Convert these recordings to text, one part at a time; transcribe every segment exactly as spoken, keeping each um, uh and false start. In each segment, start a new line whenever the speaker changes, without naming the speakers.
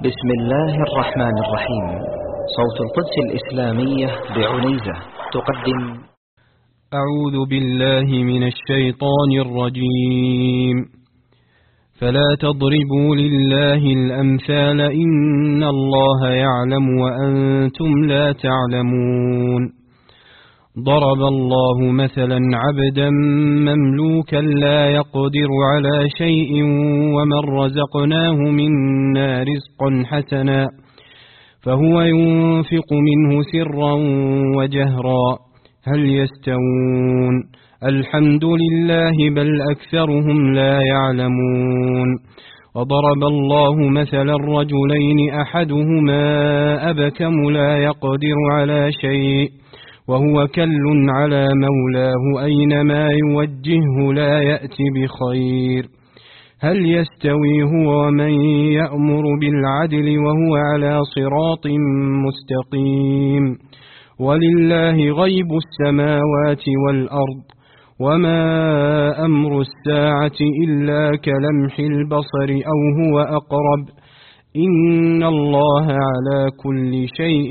بسم الله الرحمن الرحيم. صوت القدس الإسلامية بعنيزة تقدم.
أعوذ بالله من الشيطان الرجيم. فلا تضربوا لله الأمثال إن الله يعلم وأنتم لا تعلمون. ضرب الله مثلا عبدا مملوكا لا يقدر على شيء ومن رزقناه منا رزقا حسنا فهو ينفق منه سرا وجهرا هل يستوون؟ الحمد لله بل أكثرهم لا يعلمون. وضرب الله مثلا رجلين أحدهما أبكم لا يقدر على شيء وهو كل على مولاه أينما يوجهه لا يأتي بخير هل يستوي هو ومن يأمر بالعدل وهو على صراط مستقيم. ولله غيب السماوات والأرض وما أمر الساعة إلا كلمح البصر أو هو أقرب إن الله على كل شيء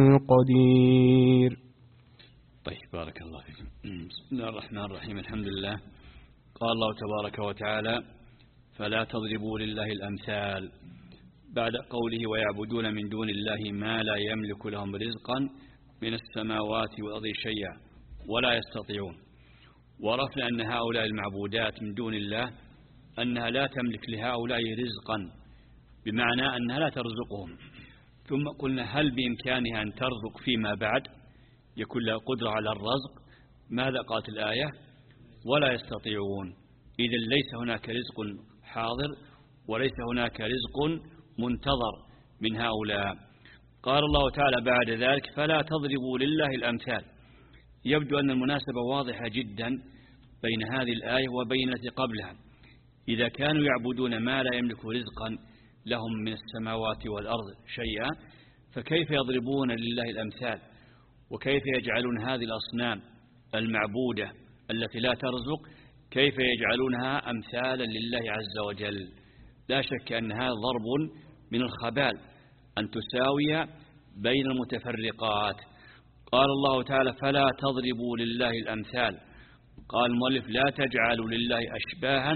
قدير.
طيب، بارك الله فيكم. بسم الله الرحمن الرحيم. الحمد لله. قال الله تبارك وتعالى: فلا تضربوا لله الأمثال، بعد قوله: ويعبدون من دون الله ما لا يملك لهم رزقا من السماوات والأرض شيئا ولا يستطيعون. وعرفنا أن هؤلاء المعبودات من دون الله أنها لا تملك لهؤلاء رزقا، بمعنى أنها لا ترزقهم. ثم قلنا: هل بإمكانها أن ترزق فيما بعد، يكون لها قدرة على الرزق؟ ماذا قالت الآية؟ ولا يستطيعون. إذن ليس هناك رزق حاضر وليس هناك رزق منتظر من هؤلاء. قال الله تعالى بعد ذلك: فلا تضربوا لله الأمثال. يبدو أن المناسبة واضحة جدا بين هذه الآية وبين التي قبلها. إذا كانوا يعبدون ما لا يملك رزقا لهم من السماوات والأرض شيئا، فكيف يضربون لله الأمثال؟ وكيف يجعلون هذه الأصنام المعبودة التي لا ترزق كيف يجعلونها أمثالا لله عز وجل؟ لا شك أن هذا ضرب من الخبال أن تساوي بين المتفرقات. قال الله تعالى: فلا تضربوا لله الأمثال. قال المؤلف: لا تجعلوا لله أشباها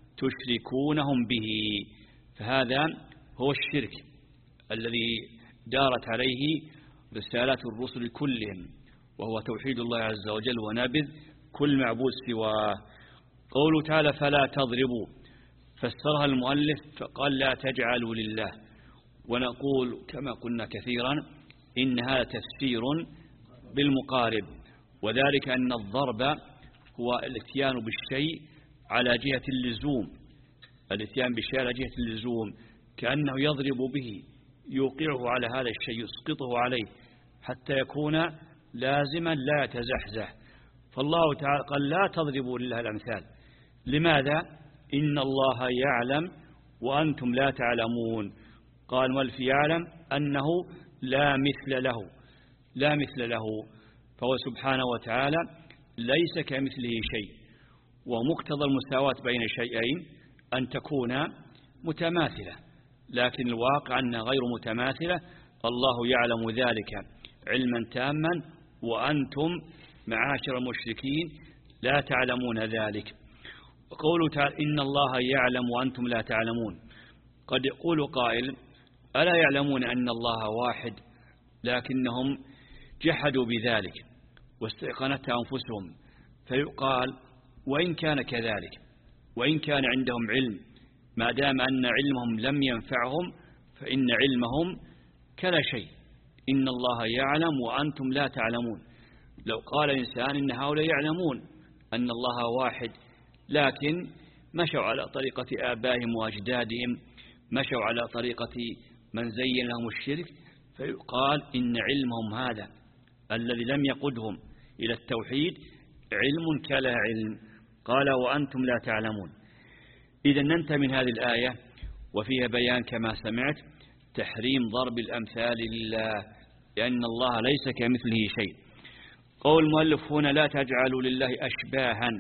تشركونهم به. فهذا هو الشرك الذي دارت عليه رسالات الرسل كلهم، وهو توحيد الله عز وجل ونبذ كل معبود سواه. قوله تعالى: فلا تضربوا، فسرها المؤلف فقال: لا تجعلوا لله. ونقول كما قلنا كثيرا إن هذا تفسير بالمقارب، وذلك أن الضرب هو الاتيان بالشيء على جهة اللزوم، الاتيان بالشيء على جهة اللزوم، كأنه يضرب به، يوقعه على هذا الشيء، يسقطه عليه حتى يكون لازما لا يتزحزح. فالله تعالى قال: لا تضربوا لله الأمثال. لماذا؟ إن الله يعلم وأنتم لا تعلمون. قال والف يعلم أنه لا مثل له، لا مثل له، فهو سبحانه وتعالى ليس كمثله شيء. ومقتضى المساواة بين شيئين أن تكون متماثلة، لكن الواقع أنها غير متماثلة. الله يعلم ذلك علما تاما وأنتم معاشر المشركين لا تعلمون ذلك. وقوله تعالى: إن الله يعلم وأنتم لا تعلمون. قد يقول قائل: ألا يعلمون أن الله واحد؟ لكنهم جحدوا بذلك واستيقنتها أنفسهم. فيقال: وإن كان كذلك، وإن كان عندهم علم، ما دام أن علمهم لم ينفعهم فإن علمهم كلا شيء. إن الله يعلم وأنتم لا تعلمون. لو قال إنسان إن هؤلاء يعلمون أن الله واحد، لكن مشوا على طريقة آبائهم وأجدادهم، مشوا على طريقة من زين لهم الشرك، فيقال إن علمهم هذا الذي لم يقدهم إلى التوحيد علم كلا علم. قال: وأنتم لا تعلمون. إذا ننتهي من هذه الآية وفيها بيان كما سمعت تحريم ضرب الأمثال لله، لأن الله ليس كمثله شيء. قول المؤلف هنا: لا تجعلوا لله أشباها.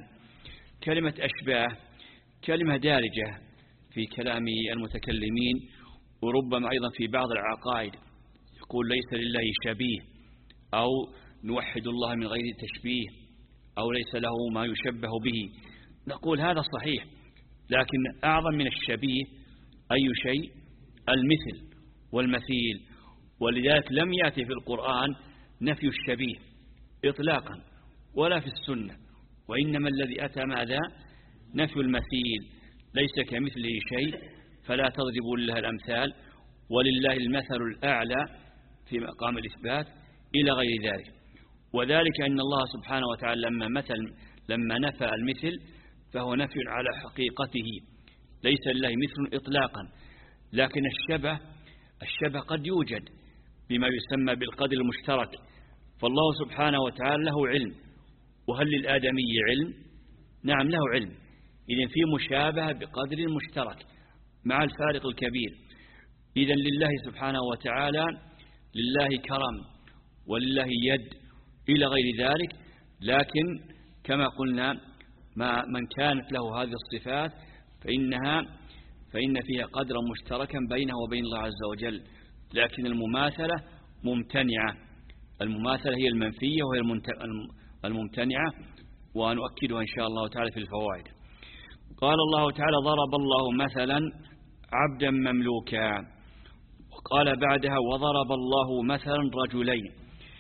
كلمة أشباه كلمة دارجة في كلام المتكلمين، وربما أيضا في بعض العقائد يقول ليس لله شبيه، أو نوحد الله من غير تشبيه، أو ليس له ما يشبه به. نقول هذا صحيح، لكن أعظم من الشبيه أي شيء؟ المثل والمثيل. ولذلك لم يأتي في القرآن نفي الشبيه إطلاقا ولا في السنة، وإنما الذي أتى ماذا؟ نفي المثيل، ليس كمثله شيء فلا تضربوا لله الأمثال ولله المثل الأعلى في مقام الإثبات إلى غير ذلك. وذلك أن الله سبحانه وتعالى لما مثل لما نفى المثل فهو نفي على حقيقته، ليس لله مثل إطلاقا. لكن الشبه الشبه قد يوجد بما يسمى بالقدر المشترك، فالله سبحانه وتعالى له علم، وهل للآدمي علم؟ نعم له علم. إذن في مشابهة بقدر مشترك مع الفارق الكبير. إذن لله سبحانه وتعالى لله كرم ولله يد إلى غير ذلك، لكن كما قلنا ما من كانت له هذه الصفات فإنها فإن فيها قدرا مشتركا بينه وبين الله عز وجل، لكن المماثلة ممتنعة. المماثلة هي المنفية وهي الممتنعة، ونؤكدها إن شاء الله تعالى في الفوائد. قال الله تعالى ضرب الله مثلا عبدا مملوكا، وقال بعدها وضرب الله مثلا رجلين.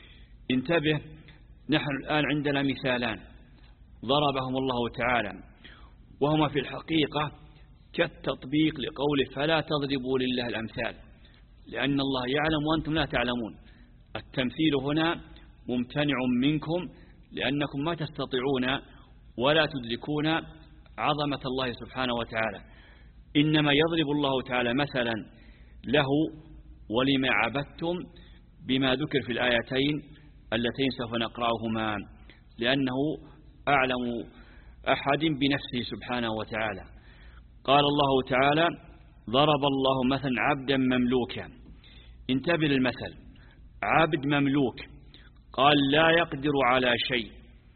انتبه، نحن الآن عندنا مثالان ضربهم الله تعالى، وهما في الحقيقة كالتطبيق لقوله فلا تضربوا لله الأمثال، لأن الله يعلم وأنتم لا تعلمون. التمثيل هنا ممتنع منكم لأنكم ما تستطيعون ولا تدركون عظمة الله سبحانه وتعالى، إنما يضرب الله تعالى مثلا له ولما عبدتم بما ذكر في الآيتين اللتين سوف نقرأهما، لأنه أعلم أحد بنفسه سبحانه وتعالى. قال الله تعالى ضرب الله مثلا عبدا مملوكا. انتبه للمثل، عبد مملوك، قال لا يقدر على شيء.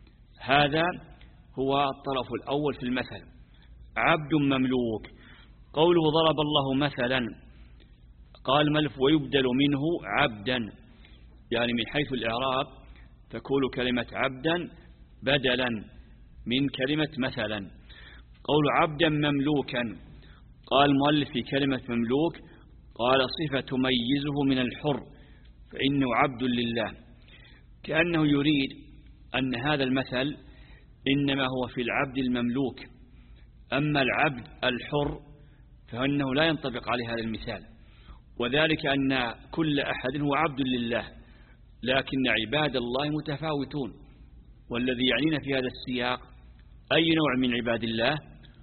هذا هو الطرف الأول في المثل، عبد مملوك. قوله ضرب الله مثلا قال ملف ويبدل منه عبدا، يعني من حيث الإعراب تكون كلمة عبدا بدلا من كلمة مثلا. قول عبدا مملوكا، قال مؤلف في كلمة مملوك قال صفة تميزه من الحر فإنه عبد لله، كأنه يريد أن هذا المثل إنما هو في العبد المملوك، أما العبد الحر فإنه لا ينطبق عليه هذا المثال، وذلك أن كل أحد هو عبد لله، لكن عباد الله متفاوتون. والذي يعنينا في هذا السياق أي نوع من عباد الله؟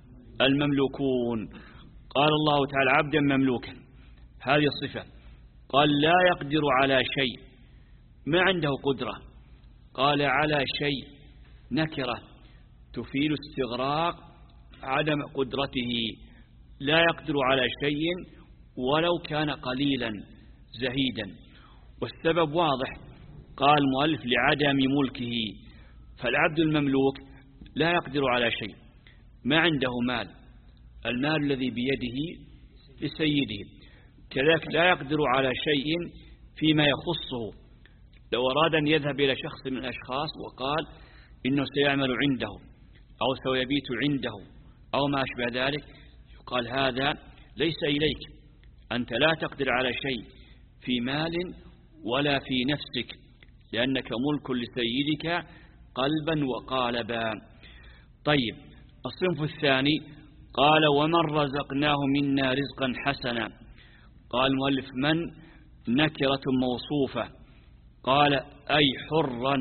المملوكون. قال الله تعالى عبدا مملوكا، هذه الصفة. قال لا يقدر على شيء، ما عنده قدرة. قال على شيء نكرة تفيد استغراق عدم قدرته، لا يقدر على شيء ولو كان قليلا زهيدا. والسبب واضح، قال مؤلف لعدم ملكه، فالعبد المملوك لا يقدر على شيء، ما عنده مال، المال الذي بيده لسيده، كذلك لا يقدر على شيء فيما يخصه. لو أراد أن يذهب إلى شخص من الأشخاص وقال إنه سيعمل عنده أو سيبيت عنده أو ما أشبه ذلك، يقال هذا ليس إليك، أنت لا تقدر على شيء في مال ولا في نفسك، لأنك ملك لسيدك قلبا وقالبا. طيب، الصنف الثاني قال ومن رزقناه منا رزقا حسنا. قال مؤلف من نكرة موصوفة، قال أي حرا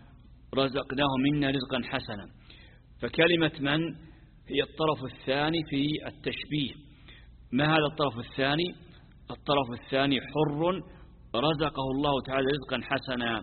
رزقناه منا رزقا حسنا. فكلمة من هي الطرف الثاني في التشبيه. ما هذا الطرف الثاني؟ الطرف الثاني حر رزقه الله تعالى رزقا حسنا.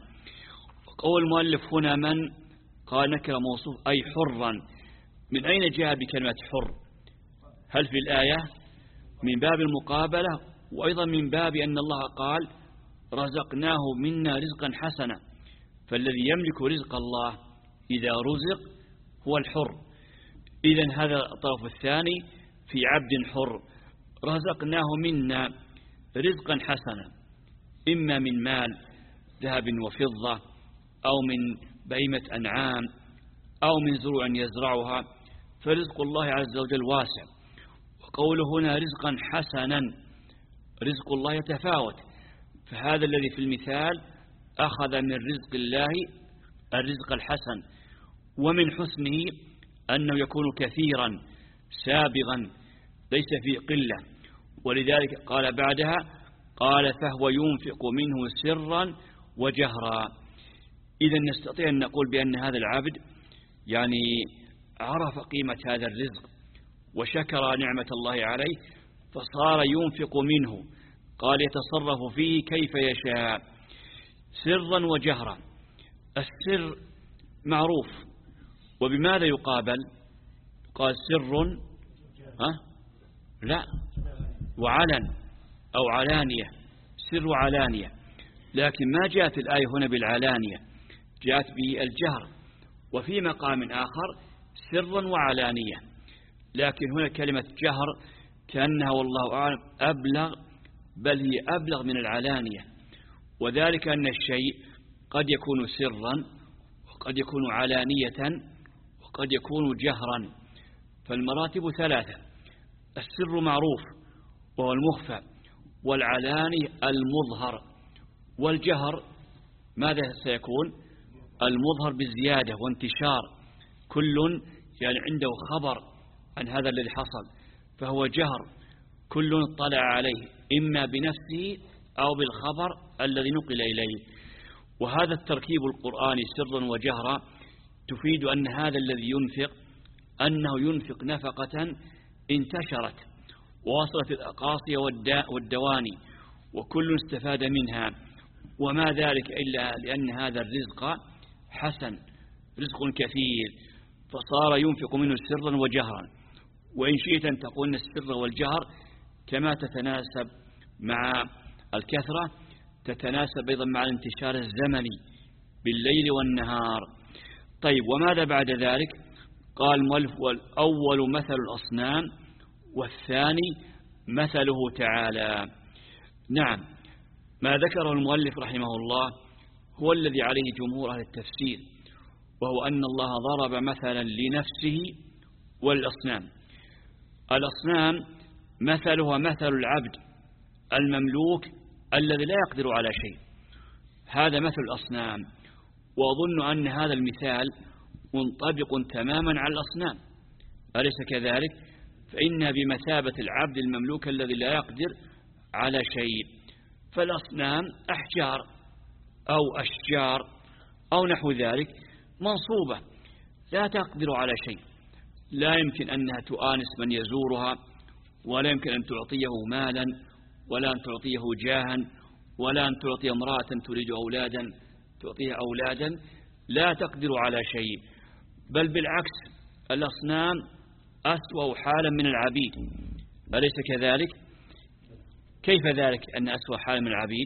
قول المؤلف هنا من، قال نكرة موصوف أي حرا. من أين جاء بكلمة حر؟ هل في الآية؟ من باب المقابلة، وأيضا من باب أن الله قال رزقناه منا رزقا حسنا، فالذي يملك رزق الله إذا رزق هو الحر. إذن هذا الطرف الثاني في عبد حر رزقناه منا، رزقا حسنا، إما من مال ذهب وفضة، أو من بهيمة أنعام، أو من زروع يزرعها، فرزق الله عز وجل واسع. وقوله هنا رزقا حسنا، رزق الله يتفاوت، فهذا الذي في المثال أخذ من رزق الله الرزق الحسن، ومن حسنه أنه يكون كثيرا سابغا ليس فيه قلة، ولذلك قال بعدها قال فهو ينفق منه سرا وجهرا. إذا نستطيع أن نقول بأن هذا العبد يعني عرف قيمة هذا الرزق وشكر نعمة الله عليه، فصار ينفق منه، قال يتصرف فيه كيف يشاء سرا وجهرا. السر معروف، وبماذا يقابل؟ قال سر ها؟ لا، وعلن أو علانية، سر وعلانية، لكن ما جاءت الآية هنا بالعلانية، جاءت بالجهر، وفي مقام آخر سرا وعلانية، لكن هنا كلمة جهر كأنها والله أعلم أبلغ، بل هي أبلغ من العلانية، وذلك أن الشيء قد يكون سرا وقد يكون علانية وقد يكون جهرا، فالمراتب ثلاثة: السر معروف وهو المخفى، والعلاني المظهر، والجهر ماذا سيكون؟ المظهر بالزيادة وانتشار، كل يعني عنده خبر عن هذا الذي حصل فهو جهر، كل اطلع عليه إما بنفسه أو بالخبر الذي نقل إليه. وهذا التركيب القرآني سرا وجهرا تفيد أن هذا الذي ينفق أنه ينفق نفقة انتشرت ووصلت الأقاصي والدواني وكل استفاد منها، وما ذلك إلا لأن هذا الرزق حسن، رزق كثير، فصار ينفق منه سرا وجهرا. وإن شئت أن تقول السر والجهر كما تتناسب مع الكثرة تتناسب أيضا مع الانتشار الزمني بالليل والنهار. طيب، وماذا بعد ذلك؟ قال المؤلف: والأول مثل الأصنام والثاني مثله تعالى. نعم، ما ذكره المؤلف رحمه الله هو الذي عليه جمهور أهل التفسير، وهو أن الله ضرب مثلا لنفسه والأصنام. الأصنام مثلها مثل العبد المملوك الذي لا يقدر على شيء، هذا مثل الأصنام، وأظن أن هذا المثال منطبق تماما على الأصنام، أليس كذلك؟ فإنها بمثابة العبد المملوك الذي لا يقدر على شيء، فالأصنام أحجار أو أشجار أو نحو ذلك منصوبة لا تقدر على شيء، لا يمكن أنها تؤانس من يزورها، ولا يمكن أن تعطيه مالا، ولا أن تعطيه جاها، ولا أن تعطي امرأة تريد أولادا تعطيها أولادا، لا تقدر على شيء، بل بالعكس الأصنام أسوأ حالا من العبيد، أليس كذلك؟ كيف ذلك أن أسوأ حالا من العبيد؟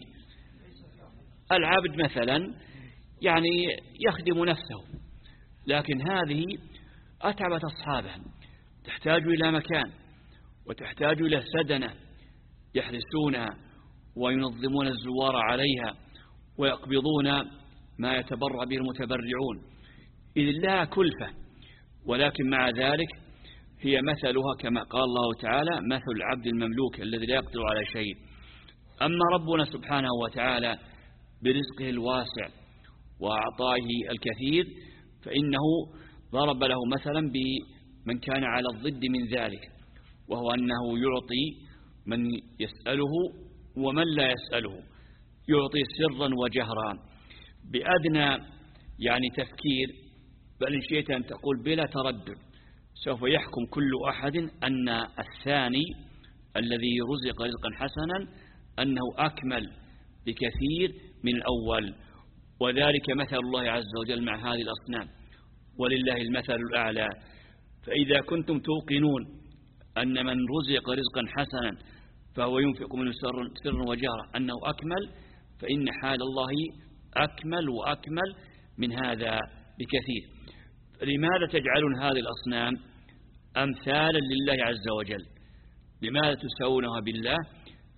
العبد مثلا يعني يخدم نفسه، لكن هذه أتعبت أصحابها، تحتاج إلى مكان وتحتاج إلى سدنة يحرسونها وينظمون الزوار عليها ويقبضون ما يتبرع به المتبرعون، إذ لها كلفة، ولكن مع ذلك هي مثلها كما قال الله تعالى مثل العبد المملوك الذي لا يقدر على شيء. أما ربنا سبحانه وتعالى برزقه الواسع وأعطائه الكثير فإنه ضرب له مثلا بمن كان على الضد من ذلك، وهو أنه يعطي من يسأله ومن لا يسأله، يعطي سرا وجهرا بأدنى يعني تفكير، بل إن شئت أن تقول بلا تردد سوف يحكم كل أحد أن الثاني الذي رزق رزقا حسنا أنه أكمل بكثير من الأول، وذلك مثل الله عز وجل مع هذه الأصنام، ولله المثل الأعلى. فإذا كنتم توقنون أن من رزق رزقا حسنا فهو ينفق منه سرا وجهرا أنه أكمل، فإن حال الله أكمل وأكمل من هذا بكثير. لماذا تجعلون هذه الأصنام أمثالا لله عز وجل؟ لماذا تساوونها بالله؟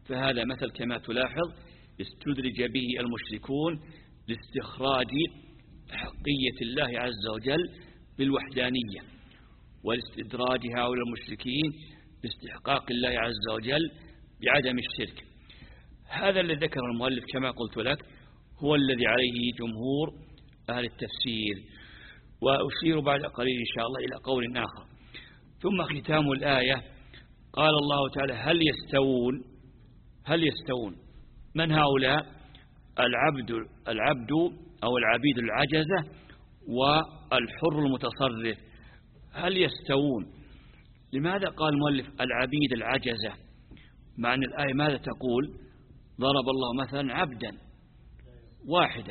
فهذا مثل كما تلاحظ استدرج به المشركون لاستخراج حقية الله عز وجل بالوحدانية، والاستدراج هؤلاء المشركين لاستحقاق الله عز وجل بعدم الشرك. هذا الذي ذكر المؤلف كما قلت لك هو الذي عليه جمهور أهل التفسير، وأشير بعد قليل إن شاء الله إلى قول آخر. ثم ختام الآية قال الله تعالى هل يستوون هل يستوون من هؤلاء؟ العبد العبد أو العبيد العجزة والحر المتصرف، هل يستوون؟ لماذا قال المؤلف العبيد العجزة؟ مع أن الآية ماذا تقول؟ ضرب الله مثلا عبدا واحدا،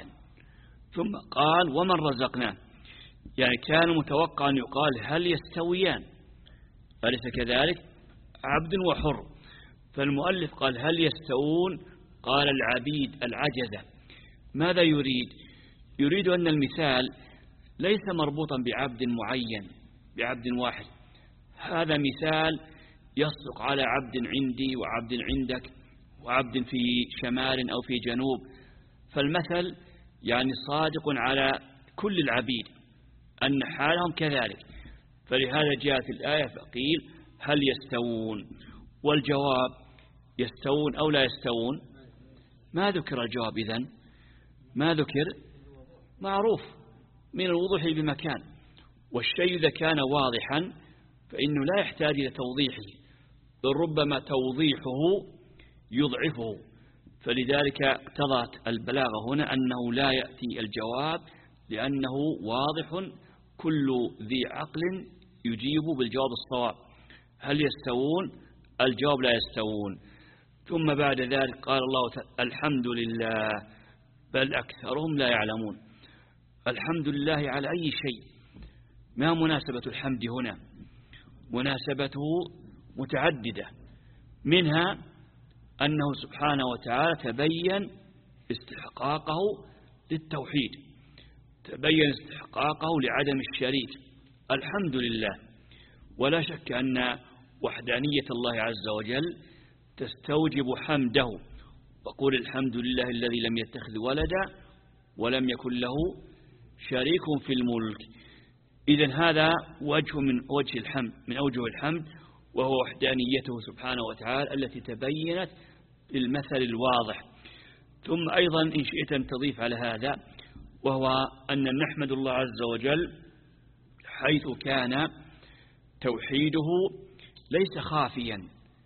ثم قال ومن رزقناه، يعني كان متوقع أن يقال هل يستويان، أليس كذلك؟ عبد وحر. فالمؤلف قال هل يستوون؟ قال العبيد العجزة. ماذا يريد؟ يريد أن المثال ليس مربوطا بعبد معين بعبد واحد، هذا مثال يصدق على عبد عندي وعبد عندك وعبد في شمال أو في جنوب، فالمثل يعني صادق على كل العبيد أن حالهم كذلك. فلهذا جاءت الآية فقيل هل يستوون، والجواب يستوون أو لا يستوون؟ ما ذكر الجواب إذن؟ ما ذكر؟ معروف من الوضوح بمكان، والشيء إذا كان واضحا فإنه لا يحتاج إلى توضيحه، بل ربما توضيحه يضعفه. فلذلك اقتضت البلاغة هنا أنه لا يأتي الجواب لأنه واضح، كل ذي عقل يجيب بالجواب الصواب. هل يستوون؟ الجواب لا يستوون. ثم بعد ذلك قال الله تعالى الحمد لله بل أكثرهم لا يعلمون. الحمد لله على أي شيء؟ ما مناسبة الحمد هنا؟ مناسبته متعددة، منها أنه سبحانه وتعالى تبين استحقاقه للتوحيد، تبين استحقاقه لعدم الشريك. الحمد لله، ولا شك أن وحدانية الله عز وجل تستوجب حمده، وقول الحمد لله الذي لم يتخذ ولدا ولم يكن له شريك في الملك. إذن هذا وجه من وجه الحمد من أوجه الحمد، وهو وحدانيته سبحانه وتعالى التي تبينت بالمثل الواضح. ثم أيضا إن شئت أن تضيف على هذا، وهو أن نحمد الله عز وجل حيث كان توحيده ليس خافيا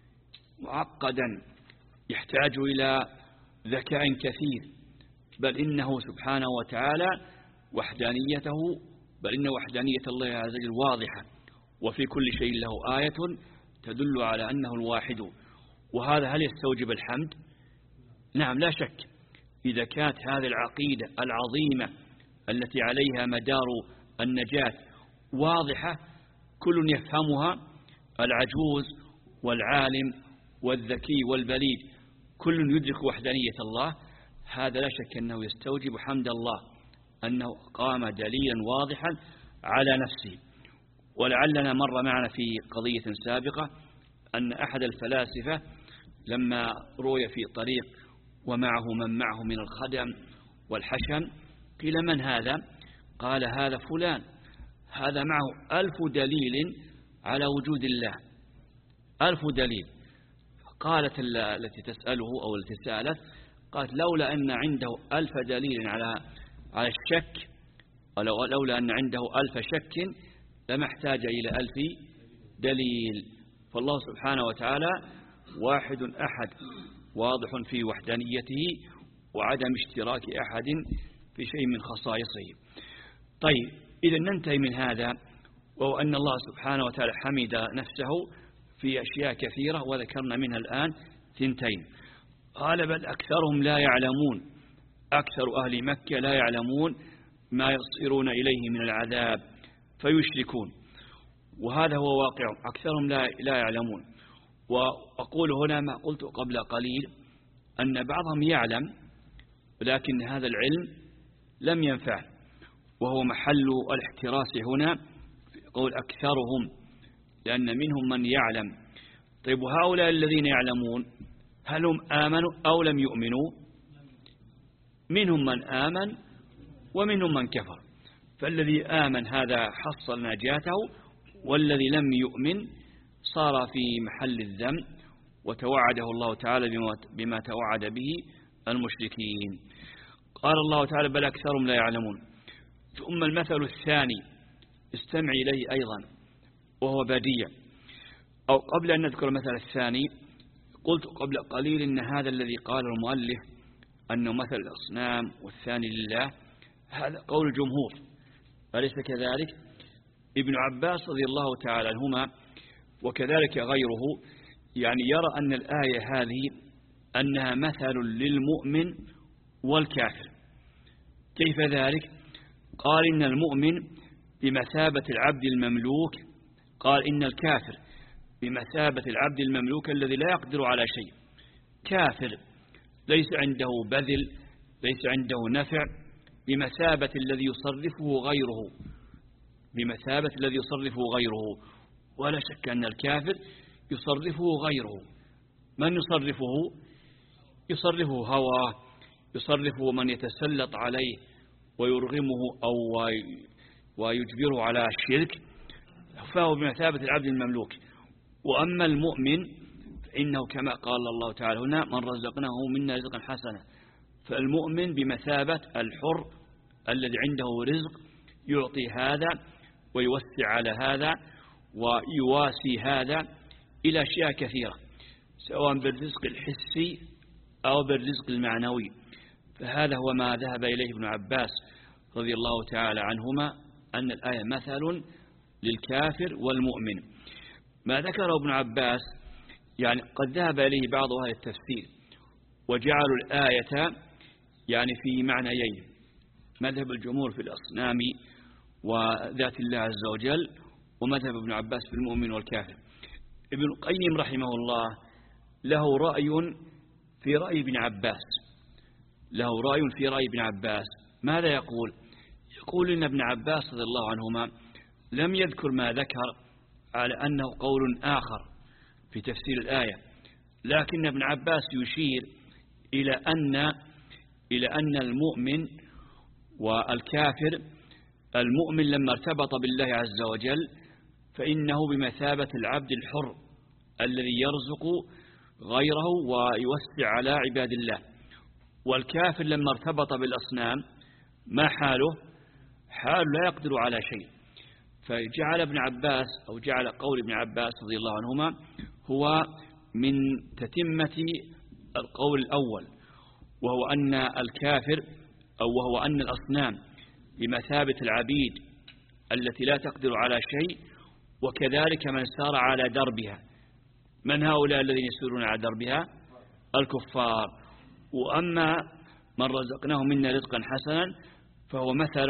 معقدا يحتاج إلى ذكاء كثير، بل إنه سبحانه وتعالى وحدانيته بل إن وحدانية الله عز وجل واضحة، وفي كل شيء له آية تدل على أنه الواحد. وهذا هل يستوجب الحمد؟ نعم لا شك. إذا كانت هذه العقيدة العظيمة التي عليها مدار النجاة واضحة كل يفهمها، العجوز والعالم والذكي والبليد كل يدرك وحدانية الله، هذا لا شك أنه يستوجب حمد الله أنه قام دليلا واضحا على نفسه. ولعلنا مر معنا في قضية سابقة أن أحد الفلاسفة لما روي في طريق ومعه من معه من الخدم والحشم قيل من هذا؟ قال هذا فلان، هذا معه ألف دليل على وجود الله، ألف دليل. قالت التي تسأله أو التي سألت قالت لولا أن عنده ألف دليل على على الشك، ولولا أن عنده ألف شك لما احتاج إلى ألف دليل. فالله سبحانه وتعالى واحد أحد واضح في وحدانيته وعدم اشتراك أحد في شيء من خصائصه. طيب إذا ننتهي من هذا، وهو أن الله سبحانه وتعالى حمد نفسه في أشياء كثيرة وذكرنا منها الآن ثنتين. قال بل أكثرهم لا يعلمون، أكثر أهل مكة لا يعلمون ما يصيرون إليه من العذاب فيشركون، وهذا هو واقع، أكثرهم لا, لا يعلمون. وأقول هنا ما قلت قبل قليل أن بعضهم يعلم ولكن هذا العلم لم ينفع، وهو محل الاحتراس هنا في قول أكثرهم، لأن منهم من يعلم. طيب وهؤلاء الذين يعلمون هل هم آمنوا أو لم يؤمنوا؟ منهم من آمن ومنهم من كفر، فالذي آمن هذا حصل نجاته، والذي لم يؤمن صار في محل الذم، وتوعده الله تعالى بما توعد به المشركين. قال الله تعالى بل أكثرهم لا يعلمون. ثم المثل الثاني استمع إليه أيضا وهو بديع. أو قبل أن نذكر المثل الثاني قلت قبل قليل إن هذا الذي قال المؤلف أنه مثل الأصنام والثاني لله هذا قول الجمهور، أليس كذلك؟ ابن عباس رضي الله تعالى عنهما وكذلك غيره يعني يرى أن الآية هذه أنها مثل للمؤمن والكافر. كيف ذلك؟ قال إن المؤمن بمثابة العبد المملوك، قال إن الكافر بمثابة العبد المملوك الذي لا يقدر على شيء، كافر ليس عنده بذل، ليس عنده نفع، بمثابة الذي يصرفه غيره، بمثابة الذي يصرفه غيره. ولا شك أن الكافر يصرفه غيره. من يصرفه؟ يصرفه هواه، يصرفه من يتسلط عليه ويرغمه أو ويجبره على الشرك، فهو بمثابة العبد المملوك. وأما المؤمن فإنه كما قال الله تعالى هنا من رزقناه منا رزقا حسنا، فالمؤمن بمثابة الحر الذي عنده رزق يعطي هذا ويوسع على هذا ويواسي هذا إلى أشياء كثيرة، سواء بالرزق الحسي أو بالرزق المعنوي. فهذا هو ما ذهب إليه ابن عباس رضي الله تعالى عنهما، أن الآية مثل للكافر والمؤمن. ما ذكره ابن عباس يعني قد ذهب إليه بعض أهل التفسير وجعلوا الآية يعني في معنيين، مذهب الجمهور في الأصنام وذات الله عز وجل، ومذهب ابن عباس في المؤمن والكافر. ابن القيم رحمه الله له رأي في رأي ابن عباس، له رأي في رأي ابن عباس. ماذا يقول؟ يقول إن ابن عباس رضي الله عنهما لم يذكر ما ذكر على أنه قول آخر في تفسير الآية، لكن ابن عباس يشير إلى أن إلى أن المؤمن والكافر، المؤمن لما ارتبط بالله عز وجل فإنه بمثابة العبد الحر الذي يرزق غيره ويوسع على عباد الله، والكافر لما ارتبط بالأصنام ما حاله؟ حال لا يقدر على شيء. فجعل ابن عباس أو جعل قول ابن عباس رضي الله عنهما هو من تتمة القول الأول، وهو أن الكافر أو وهو أن الأصنام بمثابة العبيد التي لا تقدر على شيء، وكذلك من سار على دربها. من هؤلاء الذين يسيرون على دربها؟ الكفار. وأما من رزقناه منا رزقا حسنا فهو مثل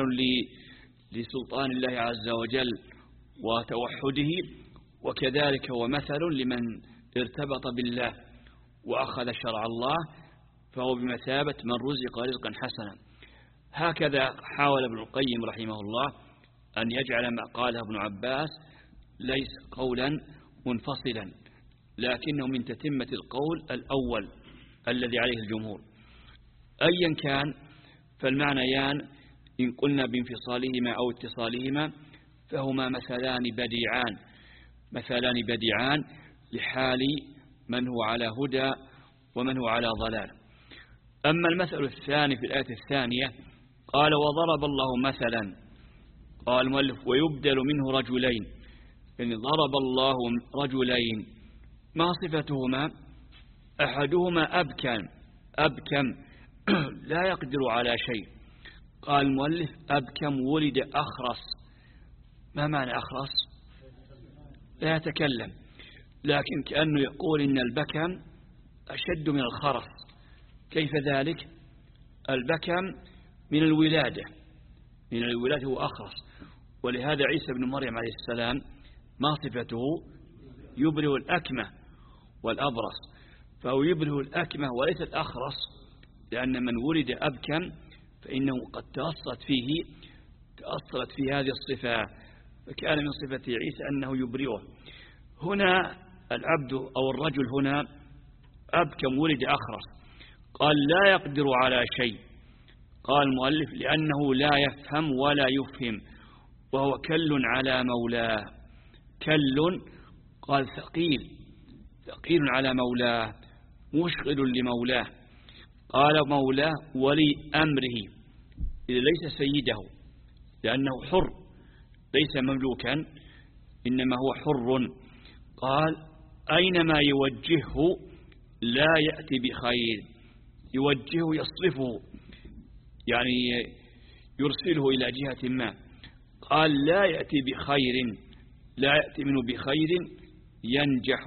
لسلطان الله عز وجل وتوحده، وكذلك هو مثل لمن ارتبط بالله وأخذ شرع الله، فهو بمثابة من رزق رزقا حسنا. هكذا حاول ابن القيم رحمه الله أن يجعل ما قاله ابن عباس ليس قولا منفصلا، لكنه من تتمة القول الأول الذي عليه الجمهور. أيا كان فالمعنيان إن قلنا بانفصالهما أو اتصالهما فهما مثلان بديعان، مثلان بديعان لحال من هو على هدى ومن هو على ضلال. أما المثل الثاني في الآية الثانية قال وضرب الله مثلا، قال المؤلف ويبدل منه رجلين، يعني ضرب الله رجلين، ما صفتهما؟ أحدهما أبكم أبكم لا يقدر على شيء. قال المؤلف أبكم ولد أخرس. ما معنى أخرس؟ لا يتكلم، لكن كأنه يقول إن البكم أشد من الخرس. كيف ذلك؟ البكم من الولادة، من الولادة هو أخرس. ولهذا عيسى بن مريم عليه السلام ما صفته؟ يبرئ الأكمة والأبرص، فهو يبرئ الأكمة وليس الأخرس، لأن من ولد أبكم فإنه قد تأصلت فيه تأصلت في هذه الصفة، فكان من صفة عيسى أنه يبرئه. هنا العبد أو الرجل هنا أبكم ولد أخرس. قال لا يقدر على شيء. قال المؤلف لأنه لا يفهم ولا يفهم، وهو كل على مولاه. كل قال ثقيل، ثقيل على مولاه، مشغل لمولاه. قال مولاه ولي أمره، إذا ليس سيده لأنه حر ليس مملوكا إنما هو حر. قال أينما يوجهه لا يأتي بخير. يوجهه يصرفه، يعني يرسله إلى جهة ما. قال لا يأتي بخير، لا يأتي منه بخير ينجح.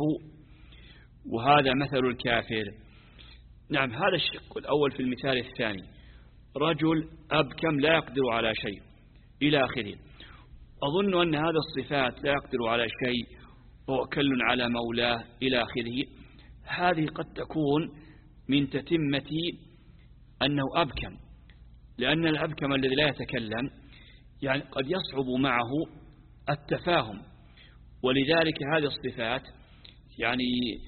وهذا مثل الكافر. نعم، هذا الشق الأول في المثال الثاني، رجل أبكم لا يقدر على شيء إلى آخره. أظن أن هذا الصفات لا يقدر على شيء وهو كل على مولاه إلى آخره، هذه قد تكون من تتمة أنه أبكم، لأن الأبكم الذي لا يتكلم يعني قد يصعب معه التفاهم، ولذلك هذه الصفات يعني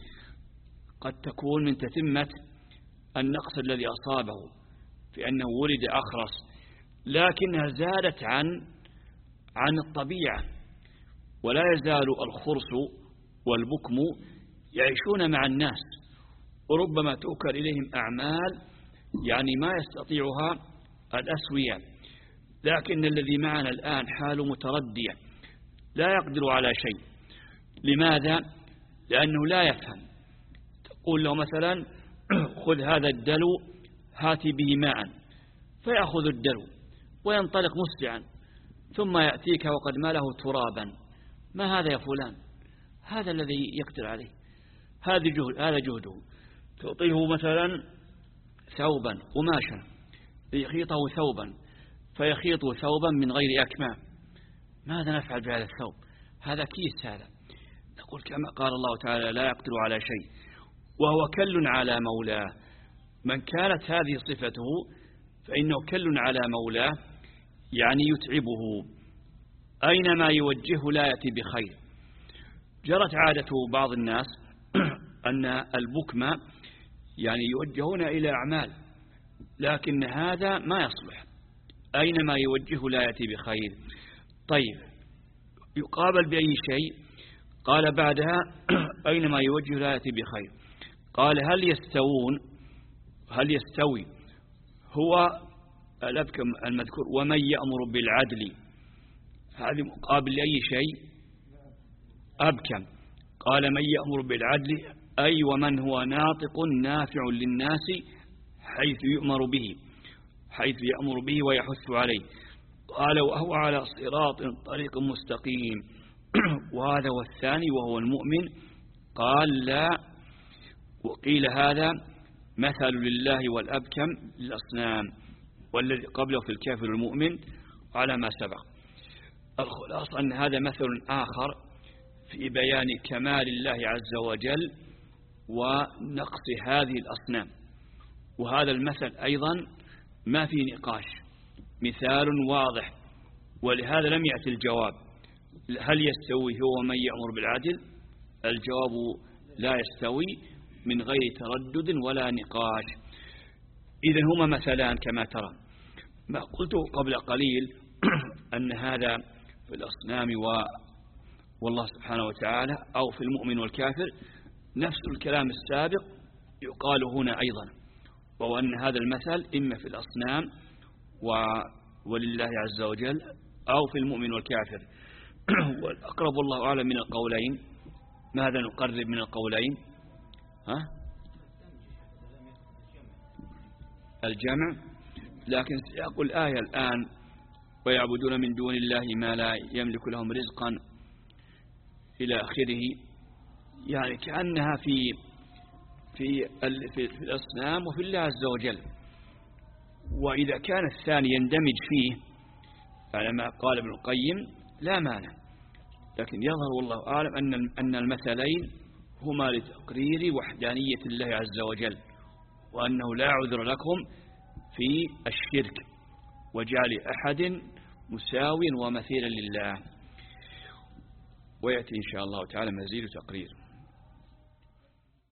قد تكون من تتمة النقص الذي أصابه في أنه ولد أخرس، لكنها زادت عن عن الطبيعة. ولا يزال الخرس والبكم يعيشون مع الناس، وربما تؤكل إليهم أعمال يعني ما يستطيعها الأسوياء. لكن الذي معنا الآن حاله متردية، لا يقدر على شيء. لماذا؟ لأنه لا يفهم. تقول له مثلا خذ هذا الدلو هاتي به ماء، فيأخذ الدلو وينطلق مسرعا، ثم يأتيك وقد ماله ترابا. ما هذا يا فلان؟ هذا الذي يقدر عليه، هذا جهد هذا جهده. تعطيه مثلا ثوبا قماشا ليخيطه ثوبا، فيخيط ثوبا من غير أكمام. ماذا نفعل بهذا الثوب؟ هذا كيس. هذا نقول كما قال الله تعالى لا يقدر على شيء وهو كل على مولاه. من كانت هذه صفته فإنه كل على مولاه، يعني يتعبه، أينما يوجهه لا يأتي بخير. جرت عادة بعض الناس أن البكمة يعني يوجهون إلى أعمال، لكن هذا ما يصلح. أينما يوجهه لا يأتي بخير. طيب، يقابل بأي شيء؟ قال بعدها أينما يوجهه لا يأتي بخير. قال هل يستوون؟ هل يستوي هو الأبكم المذكور ومن يأمر بالعدل؟ هذه مقابل لأي شيء؟ أبكم. قال من يأمر بالعدل أي ومن هو ناطق نافع للناس حيث يؤمر به، حيث يأمر به ويحث عليه. قال وهو على صراط طريق مستقيم. وهذا والثاني وهو المؤمن. قال لا، وقيل هذا مثل لله والأبكم للأصنام، والذي قبله في الكافر المؤمن على ما سبق. الخلاصة أن هذا مثل آخر في بيان كمال الله عز وجل ونقص هذه الأصنام. وهذا المثل أيضا ما في نقاش، مثال واضح، ولهذا لم يأتي الجواب هل يستوي هو من يأمر بالعدل. الجواب لا يستوي من غير تردد ولا نقاش. إذن هما مثلان كما ترى. ما قلت قبل قليل أن هذا في الأصنام و والله سبحانه وتعالى، أو في المؤمن والكافر، نفس الكلام السابق يقال هنا أيضا، وهو أن هذا المثل إما في الأصنام و... ولله عز وجل أو في المؤمن والكافر. والأقرب الله أعلم من القولين. ماذا نقرب من القولين؟ ها؟ الجمع. لكن سياق الآية الآن ويعبدون من دون الله ما لا يملك لهم رزقا إلى آخره، يعني كأنها في في في الأصنام وفي الله عز وجل. وإذا كان الثاني يندمج فيه على ما قال ابن القيم لا مانع، لكن يظهر والله أعلم أن أن المثلين هما لتقرير وحدانية الله عز وجل، وأنه لا عذر لكم في الشرك وجعل أحد مساوي ومثيلا لله. ويأتي إن شاء الله تعالى مزيد تقرير.